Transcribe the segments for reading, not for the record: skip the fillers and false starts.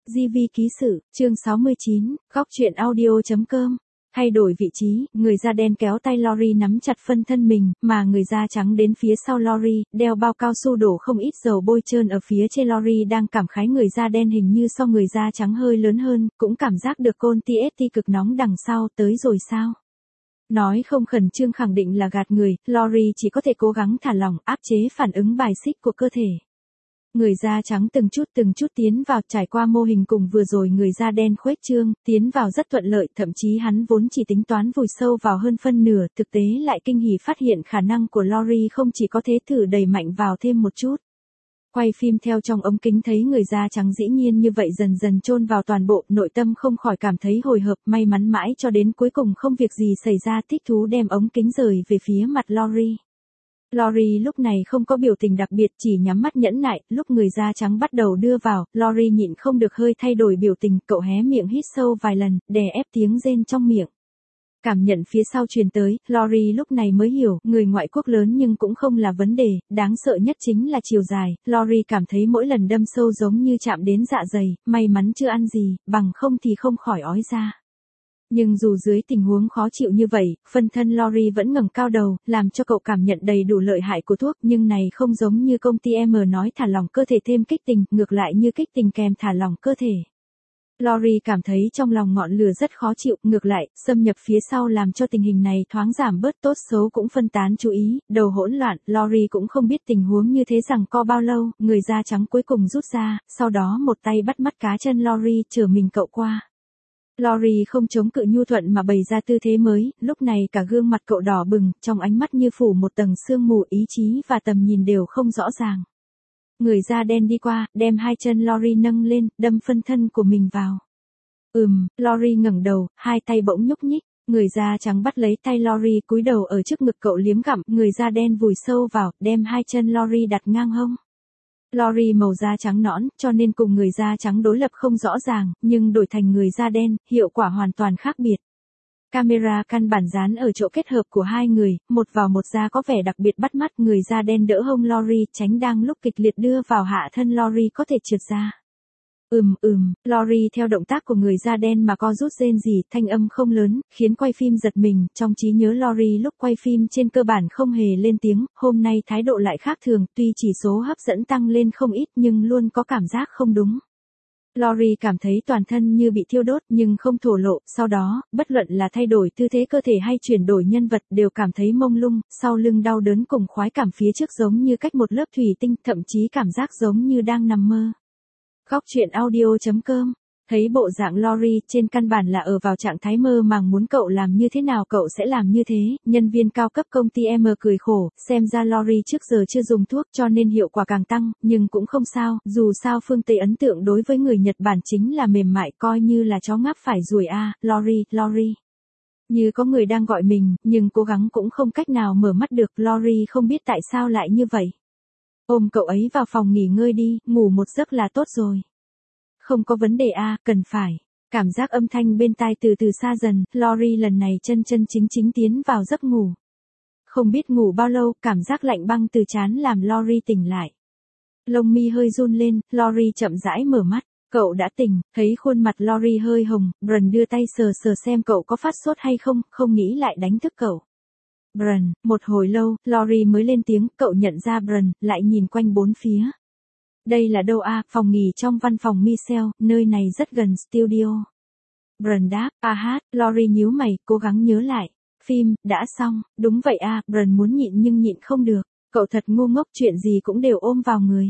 GV ký sự, chương 69, góc truyện audio.com. Thay đổi vị trí, người da đen kéo tay Lori nắm chặt phân thân mình, mà người da trắng đến phía sau Lori, đeo bao cao su đổ không ít dầu bôi trơn ở phía trên Lori đang cảm khái người da đen hình như so người da trắng hơi lớn hơn, cũng cảm giác được côn TST cực nóng đằng sau, tới rồi sao? Nói không khẩn trương khẳng định là gạt người, Lori chỉ có thể cố gắng thả lỏng, áp chế phản ứng bài xích của cơ thể. Người da trắng từng chút tiến vào, trải qua mô hình cùng vừa rồi người da đen khuếch trương, tiến vào rất thuận lợi, thậm chí hắn vốn chỉ tính toán vùi sâu vào hơn phân nửa, thực tế lại kinh hỉ phát hiện khả năng của Lori không chỉ có thế, thử đẩy mạnh vào thêm một chút. Quay phim theo trong ống kính thấy người da trắng dĩ nhiên như vậy dần dần chôn vào toàn bộ, nội tâm không khỏi cảm thấy hồi hộp, may mắn mãi cho đến cuối cùng không việc gì xảy ra, thích thú đem ống kính rời về phía mặt Lori. Lori lúc này không có biểu tình đặc biệt, chỉ nhắm mắt nhẫn nại, lúc người da trắng bắt đầu đưa vào, Lori nhịn không được hơi thay đổi biểu tình, cậu hé miệng hít sâu vài lần, đè ép tiếng rên trong miệng. Cảm nhận phía sau truyền tới, Lori lúc này mới hiểu, người ngoại quốc lớn nhưng cũng không là vấn đề, đáng sợ nhất chính là chiều dài, Lori cảm thấy mỗi lần đâm sâu giống như chạm đến dạ dày, may mắn chưa ăn gì, bằng không thì không khỏi ói ra. Nhưng dù dưới tình huống khó chịu như vậy, phân thân Lori vẫn ngẩng cao đầu, làm cho cậu cảm nhận đầy đủ lợi hại của thuốc, nhưng này không giống như công ty M nói thả lỏng cơ thể thêm kích tình, ngược lại như kích tình kèm thả lỏng cơ thể. Lori cảm thấy trong lòng ngọn lửa rất khó chịu, ngược lại, xâm nhập phía sau làm cho tình hình này thoáng giảm bớt, tốt xấu cũng phân tán chú ý, đầu hỗn loạn, Lori cũng không biết tình huống như thế rằng co bao lâu, người da trắng cuối cùng rút ra, sau đó một tay bắt mắt cá chân Lori chở mình cậu qua. Lori không chống cự nhu thuận mà bày ra tư thế mới, lúc này cả gương mặt cậu đỏ bừng, trong ánh mắt như phủ một tầng sương mù, ý chí và tầm nhìn đều không rõ ràng. Người da đen đi qua, đem hai chân Lori nâng lên, đâm phân thân của mình vào. Lori ngẩng đầu, hai tay bỗng nhúc nhích, người da trắng bắt lấy tay Lori cúi đầu ở trước ngực cậu liếm gặm, người da đen vùi sâu vào, đem hai chân Lori đặt ngang hông. Lori màu da trắng nõn, cho nên cùng người da trắng đối lập không rõ ràng, nhưng đổi thành người da đen, hiệu quả hoàn toàn khác biệt. Camera căn bản dán ở chỗ kết hợp của hai người, một vào một ra có vẻ đặc biệt bắt mắt, người da đen đỡ hông Lori, tránh đang lúc kịch liệt đưa vào hạ thân Lori có thể trượt ra. Lori theo động tác của người da đen mà co rút rên rỉ, thanh âm không lớn, khiến quay phim giật mình, trong trí nhớ Lori lúc quay phim trên cơ bản không hề lên tiếng, hôm nay thái độ lại khác thường, tuy chỉ số hấp dẫn tăng lên không ít nhưng luôn có cảm giác không đúng. Lori cảm thấy toàn thân như bị thiêu đốt nhưng không thổ lộ, sau đó, bất luận là thay đổi tư thế cơ thể hay chuyển đổi nhân vật đều cảm thấy mông lung, sau lưng đau đớn cùng khoái cảm phía trước giống như cách một lớp thủy tinh, thậm chí cảm giác giống như đang nằm mơ. Góc truyện audio.com. Thấy bộ dạng Lori trên căn bản là ở vào trạng thái mơ màng, muốn cậu làm như thế nào cậu sẽ làm như thế, nhân viên cao cấp công ty M cười khổ, xem ra Lori trước giờ chưa dùng thuốc cho nên hiệu quả càng tăng, nhưng cũng không sao, dù sao phương Tây ấn tượng đối với người Nhật Bản chính là mềm mại, coi như là chó ngáp phải ruồi a, Lori. Như có người đang gọi mình, nhưng cố gắng cũng không cách nào mở mắt được, Lori không biết tại sao lại như vậy. Ôm cậu ấy vào phòng nghỉ ngơi đi, ngủ một giấc là tốt rồi. Không có vấn đề a, cần phải. Cảm giác âm thanh bên tai từ từ xa dần, Lori lần này chân chính tiến vào giấc ngủ. Không biết ngủ bao lâu, cảm giác lạnh băng từ trán làm Lori tỉnh lại. Lông mi hơi run lên, Lori chậm rãi mở mắt. Cậu đã tỉnh, thấy khuôn mặt Lori hơi hồng, Brun đưa tay sờ xem cậu có phát sốt hay không, không nghĩ lại đánh thức cậu. Brun, một hồi lâu, Lori mới lên tiếng, cậu nhận ra Brun, lại nhìn quanh bốn phía. Đây là đâu a? Phòng nghỉ trong văn phòng Michelle, nơi này rất gần studio. Brun đáp, Lori nhíu mày, cố gắng nhớ lại. Phim, đã xong, đúng vậy a, Brun muốn nhịn nhưng nhịn không được. Cậu thật ngu ngốc, chuyện gì cũng đều ôm vào người.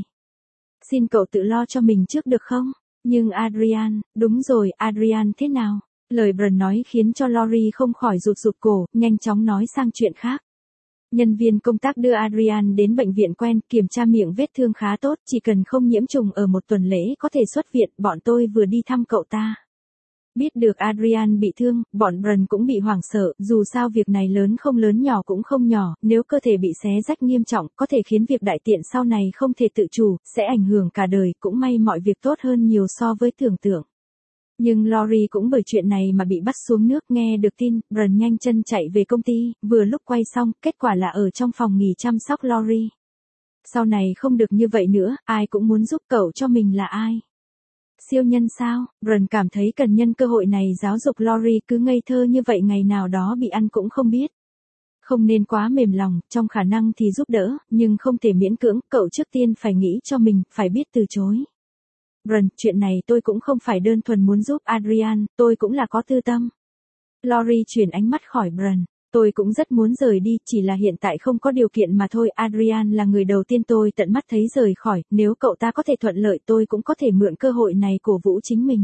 Xin cậu tự lo cho mình trước được không? Nhưng Adrian, đúng rồi, Adrian thế nào? Lời Brun nói khiến cho Lori không khỏi rụt cổ, nhanh chóng nói sang chuyện khác. Nhân viên công tác đưa Adrian đến bệnh viện quen, kiểm tra miệng vết thương khá tốt, chỉ cần không nhiễm trùng ở một tuần lễ có thể xuất viện, bọn tôi vừa đi thăm cậu ta. Biết được Adrian bị thương, bọn Brun cũng bị hoảng sợ, dù sao việc này lớn không lớn nhỏ cũng không nhỏ, nếu cơ thể bị xé rách nghiêm trọng, có thể khiến việc đại tiện sau này không thể tự chủ, sẽ ảnh hưởng cả đời, cũng may mọi việc tốt hơn nhiều so với tưởng tượng. Nhưng Lori cũng bởi chuyện này mà bị bắt xuống nước, nghe được tin, Brun nhanh chân chạy về công ty, vừa lúc quay xong, kết quả là ở trong phòng nghỉ chăm sóc Lori. Sau này không được như vậy nữa, ai cũng muốn giúp cậu cho mình là ai. Siêu nhân sao? Bran cảm thấy cần nhân cơ hội này giáo dục Lori, cứ ngây thơ như vậy ngày nào đó bị ăn cũng không biết. Không nên quá mềm lòng, trong khả năng thì giúp đỡ, nhưng không thể miễn cưỡng, cậu trước tiên phải nghĩ cho mình, phải biết từ chối. Bran, chuyện này tôi cũng không phải đơn thuần muốn giúp Adrian, tôi cũng là có tư tâm. Lori chuyển ánh mắt khỏi Bran. Tôi cũng rất muốn rời đi, chỉ là hiện tại không có điều kiện mà thôi. Adrian là người đầu tiên tôi tận mắt thấy rời khỏi, nếu cậu ta có thể thuận lợi tôi cũng có thể mượn cơ hội này cổ vũ chính mình.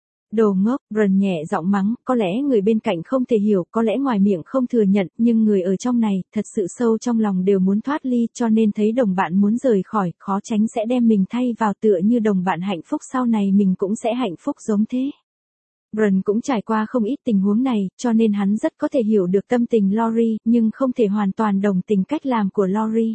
Đồ ngốc, Bran nhẹ giọng mắng, có lẽ người bên cạnh không thể hiểu, có lẽ ngoài miệng không thừa nhận, nhưng người ở trong này, thật sự sâu trong lòng đều muốn thoát ly, cho nên thấy đồng bạn muốn rời khỏi, khó tránh sẽ đem mình thay vào tựa như đồng bạn hạnh phúc sau này mình cũng sẽ hạnh phúc giống thế. Bran cũng trải qua không ít tình huống này, cho nên hắn rất có thể hiểu được tâm tình Lori, nhưng không thể hoàn toàn đồng tình cách làm của Lori.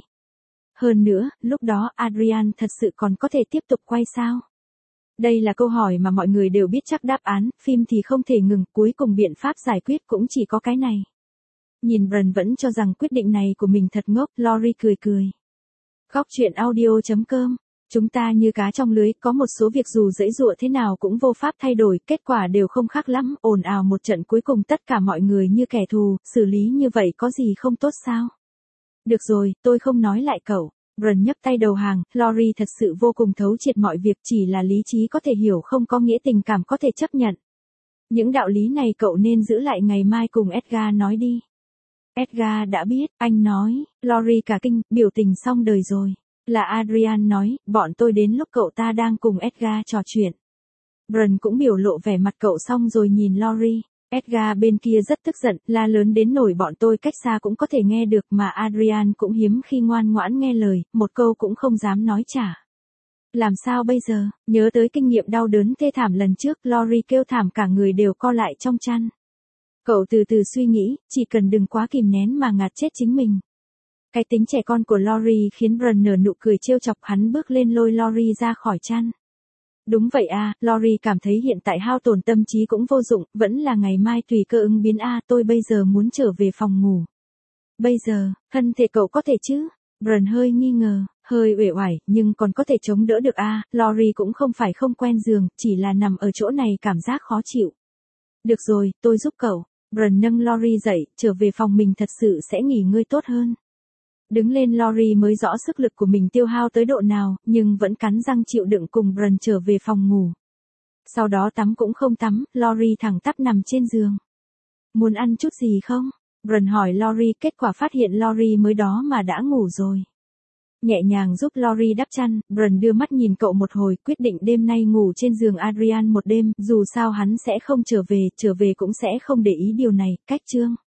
Hơn nữa, lúc đó Adrian thật sự còn có thể tiếp tục quay sao? Đây là câu hỏi mà mọi người đều biết chắc đáp án, phim thì không thể ngừng, cuối cùng biện pháp giải quyết cũng chỉ có cái này. Nhìn Bran vẫn cho rằng quyết định này của mình thật ngốc, Lori cười cười. Góc truyện audio.com. Chúng ta như cá trong lưới, có một số việc dù dễ dụa thế nào cũng vô pháp thay đổi, kết quả đều không khác lắm, ồn ào một trận cuối cùng tất cả mọi người như kẻ thù, xử lý như vậy có gì không tốt sao? Được rồi, tôi không nói lại cậu. Bran nhấc tay đầu hàng, Lori thật sự vô cùng thấu triệt mọi việc, chỉ là lý trí có thể hiểu không có nghĩa tình cảm có thể chấp nhận. Những đạo lý này cậu nên giữ lại ngày mai cùng Edgar nói đi. Edgar đã biết, anh nói, Lori cả kinh, biểu tình xong đời rồi. Là Adrian nói, bọn tôi đến lúc cậu ta đang cùng Edgar trò chuyện. Bran cũng biểu lộ vẻ mặt cậu xong rồi nhìn Lori. Edgar bên kia rất tức giận, la lớn đến nổi bọn tôi cách xa cũng có thể nghe được mà Adrian cũng hiếm khi ngoan ngoãn nghe lời, một câu cũng không dám nói trả. Làm sao bây giờ, nhớ tới kinh nghiệm đau đớn thê thảm lần trước, Lori kêu thảm cả người đều co lại trong chăn. Cậu từ từ suy nghĩ, chỉ cần đừng quá kìm nén mà ngạt chết chính mình. Cái tính trẻ con của Lori khiến Bran nở nụ cười trêu chọc, hắn bước lên lôi Lori ra khỏi chăn. Đúng vậy à, Lori cảm thấy hiện tại hao tổn tâm trí cũng vô dụng, vẫn là ngày mai tùy cơ ứng biến à, tôi bây giờ muốn trở về phòng ngủ. Bây giờ, thân thể cậu có thể chứ? Bran hơi nghi ngờ, hơi uể oải, nhưng còn có thể chống đỡ được à, Lori cũng không phải không quen giường, chỉ là nằm ở chỗ này cảm giác khó chịu. Được rồi, tôi giúp cậu. Bran nâng Lori dậy, trở về phòng mình thật sự sẽ nghỉ ngơi tốt hơn. Đứng lên Lori mới rõ sức lực của mình tiêu hao tới độ nào, nhưng vẫn cắn răng chịu đựng cùng Bran trở về phòng ngủ. Sau đó tắm cũng không tắm, Lori thẳng tắp nằm trên giường. Muốn ăn chút gì không? Bran hỏi Lori, kết quả phát hiện Lori mới đó mà đã ngủ rồi. Nhẹ nhàng giúp Lori đắp chăn, Bran đưa mắt nhìn cậu một hồi, quyết định đêm nay ngủ trên giường Adrian một đêm, dù sao hắn sẽ không trở về cũng sẽ không để ý điều này, cách chương.